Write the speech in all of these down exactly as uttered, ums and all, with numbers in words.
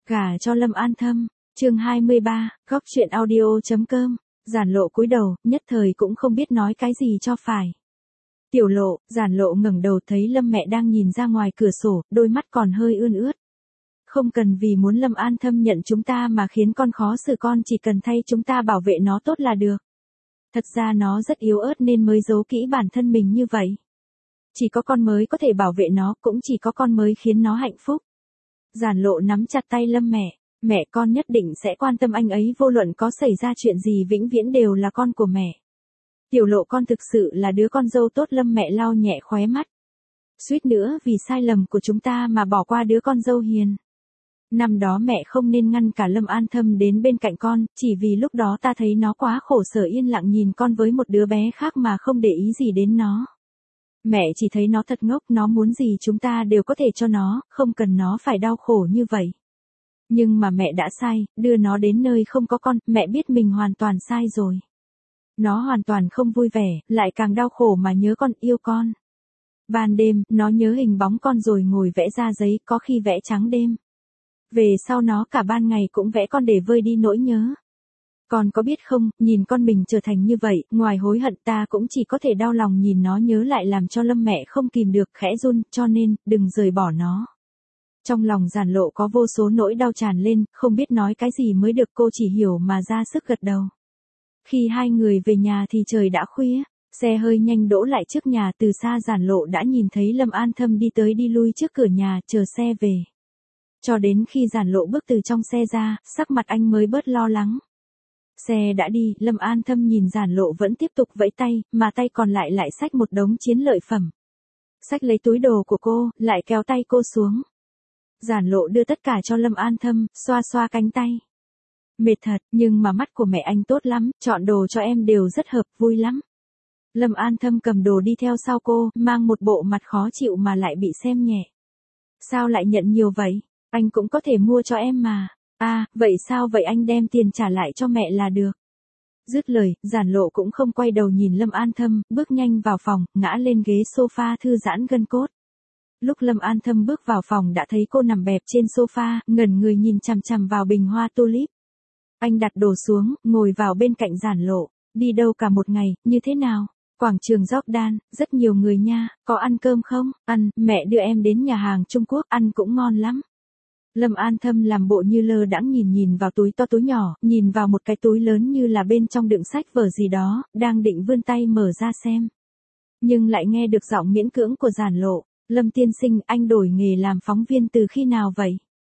Gả cho Lâm An Thâm, chương hai mươi ba, góc chuyện audio.com, Giản Lộ cúi đầu, nhất thời cũng không biết nói cái gì cho phải. Tiểu Lộ, Giản Lộ ngẩng đầu thấy Lâm mẹ đang nhìn ra ngoài cửa sổ, đôi mắt còn hơi ươn ướt. Không cần vì muốn Lâm An Thâm nhận chúng ta mà khiến con khó xử, con chỉ cần thay chúng ta bảo vệ nó tốt là được. Thật ra nó rất yếu ớt nên mới giấu kỹ bản thân mình như vậy. Chỉ có con mới có thể bảo vệ nó, cũng chỉ có con mới khiến nó hạnh phúc. Giản Lộ nắm chặt tay Lâm mẹ, mẹ con nhất định sẽ quan tâm anh ấy, vô luận có xảy ra chuyện gì vĩnh viễn đều là con của mẹ. Tiểu Lộ, con thực sự là đứa con dâu tốt. Lâm mẹ lau nhẹ khóe mắt. Suýt nữa vì sai lầm của chúng ta mà bỏ qua đứa con dâu hiền. Năm đó mẹ không nên ngăn cả Lâm An Thâm đến bên cạnh con, chỉ vì lúc đó ta thấy nó quá khổ sở yên lặng nhìn con với một đứa bé khác mà không để ý gì đến nó. Mẹ chỉ thấy nó thật ngốc, nó muốn gì chúng ta đều có thể cho nó, không cần nó phải đau khổ như vậy. Nhưng mà mẹ đã sai, đưa nó đến nơi không có con, mẹ biết mình hoàn toàn sai rồi. Nó hoàn toàn không vui vẻ, lại càng đau khổ mà nhớ con, yêu con. Ban đêm, nó nhớ hình bóng con rồi ngồi vẽ ra giấy, có khi vẽ trắng đêm. Về sau nó cả ban ngày cũng vẽ con để vơi đi nỗi nhớ. Con có biết không, nhìn con mình trở thành như vậy, ngoài hối hận ta cũng chỉ có thể đau lòng nhìn nó nhớ lại, làm cho Lâm mẹ không kìm được khẽ run, cho nên, đừng rời bỏ nó. Trong lòng Giản Lộ có vô số nỗi đau tràn lên, không biết nói cái gì mới được, cô chỉ hiểu mà ra sức gật đầu. Khi hai người về nhà thì trời đã khuya, xe hơi nhanh đỗ lại trước nhà, từ xa Giản Lộ đã nhìn thấy Lâm An Thâm đi tới đi lui trước cửa nhà, chờ xe về. Cho đến khi Giản Lộ bước từ trong xe ra, sắc mặt anh mới bớt lo lắng. Xe đã đi, Lâm An Thâm nhìn Giản Lộ vẫn tiếp tục vẫy tay, mà tay còn lại lại xách một đống chiến lợi phẩm. Xách lấy túi đồ của cô, lại kéo tay cô xuống. Giản Lộ đưa tất cả cho Lâm An Thâm, xoa xoa cánh tay. Mệt thật, nhưng mà mắt của mẹ anh tốt lắm, chọn đồ cho em đều rất hợp, vui lắm. Lâm An Thâm cầm đồ đi theo sau cô, mang một bộ mặt khó chịu mà lại bị xem nhẹ. Sao lại nhận nhiều vậy? Anh cũng có thể mua cho em mà. À, vậy sao vậy, anh đem tiền trả lại cho mẹ là được. Dứt lời, Giản Lộ cũng không quay đầu nhìn Lâm An Thâm, bước nhanh vào phòng, ngã lên ghế sofa thư giãn gân cốt. Lúc Lâm An Thâm bước vào phòng đã thấy cô nằm bẹp trên sofa, ngẩn người nhìn chằm chằm vào bình hoa tulip. Anh đặt đồ xuống, ngồi vào bên cạnh Giản Lộ. Đi đâu cả một ngày, như thế nào? Quảng trường Jordan, rất nhiều người nha, có ăn cơm không? Ăn, mẹ đưa em đến nhà hàng Trung Quốc, ăn cũng ngon lắm. Lâm An Thâm làm bộ như lơ đãng nhìn nhìn vào túi to túi nhỏ, nhìn vào một cái túi lớn như là bên trong đựng sách vở gì đó, đang định vươn tay mở ra xem. Nhưng lại nghe được giọng miễn cưỡng của Giản Lộ. Lâm tiên sinh, anh đổi nghề làm phóng viên từ khi nào vậy?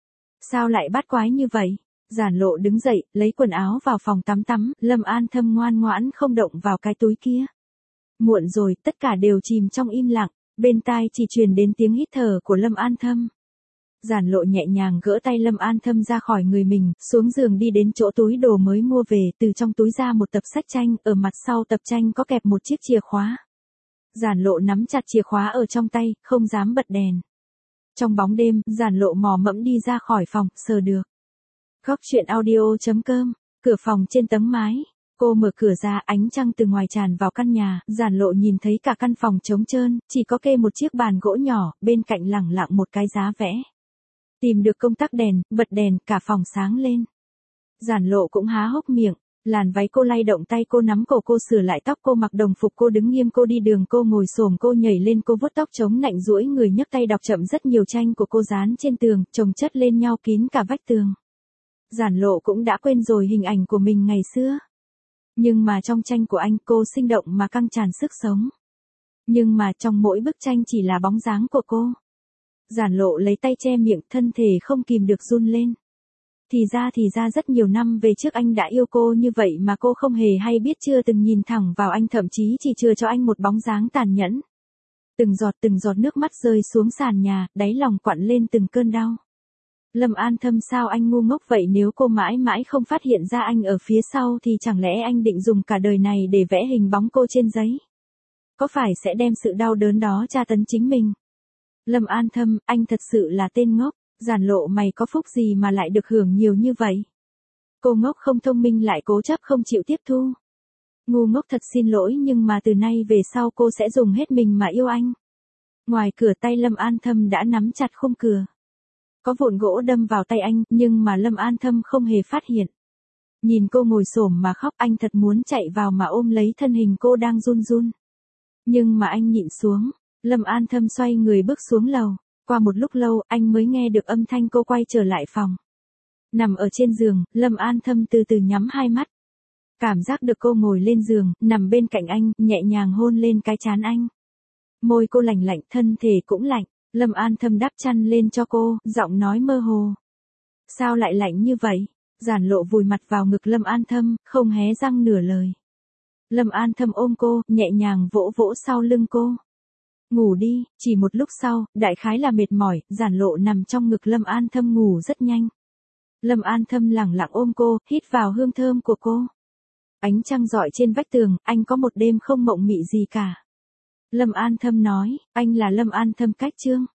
Sao lại bắt quái như vậy? Giản Lộ đứng dậy, lấy quần áo vào phòng tắm tắm, Lâm An Thâm ngoan ngoãn không động vào cái túi kia. Muộn rồi, tất cả đều chìm trong im lặng, bên tai chỉ truyền đến tiếng hít thở của Lâm An Thâm. Giản Lộ nhẹ nhàng gỡ tay Lâm An Thâm ra khỏi người mình, xuống giường đi đến chỗ túi đồ mới mua về, từ trong túi ra một tập sách tranh, ở mặt sau tập tranh có kẹp một chiếc chìa khóa. Giản Lộ nắm chặt chìa khóa ở trong tay, không dám bật đèn. Trong bóng đêm, Giản Lộ mò mẫm đi ra khỏi phòng, sờ được. Góc chuyện audio.com, cửa phòng trên tấm mái. Cô mở cửa ra, ánh trăng từ ngoài tràn vào căn nhà, Giản Lộ nhìn thấy cả căn phòng trống trơn, chỉ có kê một chiếc bàn gỗ nhỏ, bên cạnh lẳng lặng một cái giá vẽ. Tìm được công tắc đèn, bật đèn, cả phòng sáng lên. Giản Lộ cũng há hốc miệng, làn váy cô lay động, tay cô nắm cổ cô, sửa lại tóc cô, mặc đồng phục cô, đứng nghiêm cô, đi đường cô, ngồi xổm cô, nhảy lên cô, vuốt tóc chống nạnh, duỗi người nhấc tay đọc chậm, rất nhiều tranh của cô dán trên tường, chồng chất lên nhau kín cả vách tường. Giản Lộ cũng đã quên rồi hình ảnh của mình ngày xưa. Nhưng mà trong tranh của anh, cô sinh động mà căng tràn sức sống. Nhưng mà trong mỗi bức tranh chỉ là bóng dáng của cô. Giản Lộ lấy tay che miệng, thân thể không kìm được run lên. Thì ra thì ra rất nhiều năm về trước anh đã yêu cô như vậy mà cô không hề hay biết, chưa từng nhìn thẳng vào anh, thậm chí chỉ chừa cho anh một bóng dáng tàn nhẫn. Từng giọt từng giọt nước mắt rơi xuống sàn nhà, đáy lòng quặn lên từng cơn đau. Lâm An Thâm, sao anh ngu ngốc vậy, nếu cô mãi mãi không phát hiện ra anh ở phía sau thì chẳng lẽ anh định dùng cả đời này để vẽ hình bóng cô trên giấy? Có phải sẽ đem sự đau đớn đó tra tấn chính mình? Lâm An Thâm, anh thật sự là tên ngốc. Giản Lộ, mày có phúc gì mà lại được hưởng nhiều như vậy? Cô ngốc không thông minh lại cố chấp không chịu tiếp thu. Ngu ngốc thật, xin lỗi, nhưng mà từ nay về sau cô sẽ dùng hết mình mà yêu anh. Ngoài cửa, tay Lâm An Thâm đã nắm chặt khung cửa. Có vụn gỗ đâm vào tay anh, nhưng mà Lâm An Thâm không hề phát hiện. Nhìn cô ngồi xổm mà khóc, anh thật muốn chạy vào mà ôm lấy thân hình cô đang run run. Nhưng mà anh nhịn xuống. Lâm An Thâm xoay người bước xuống lầu. Qua một lúc lâu, anh mới nghe được âm thanh cô quay trở lại phòng. Nằm ở trên giường, Lâm An Thâm từ từ nhắm hai mắt. Cảm giác được cô ngồi lên giường, nằm bên cạnh anh, nhẹ nhàng hôn lên cái trán anh. Môi cô lạnh lạnh, thân thể cũng lạnh. Lâm An Thâm đắp chăn lên cho cô, giọng nói mơ hồ. Sao lại lạnh như vậy? Giản Lộ vùi mặt vào ngực Lâm An Thâm, không hé răng nửa lời. Lâm An Thâm ôm cô, nhẹ nhàng vỗ vỗ sau lưng cô. Ngủ đi. Chỉ một lúc sau, đại khái là mệt mỏi, Giản Lộ nằm trong ngực Lâm An Thâm ngủ rất nhanh. Lâm An Thâm lẳng lặng ôm cô, hít vào hương thơm của cô. Ánh trăng rọi trên vách tường, anh có một đêm không mộng mị gì cả. Lâm An Thâm nói, anh là Lâm An Thâm Cách Trương.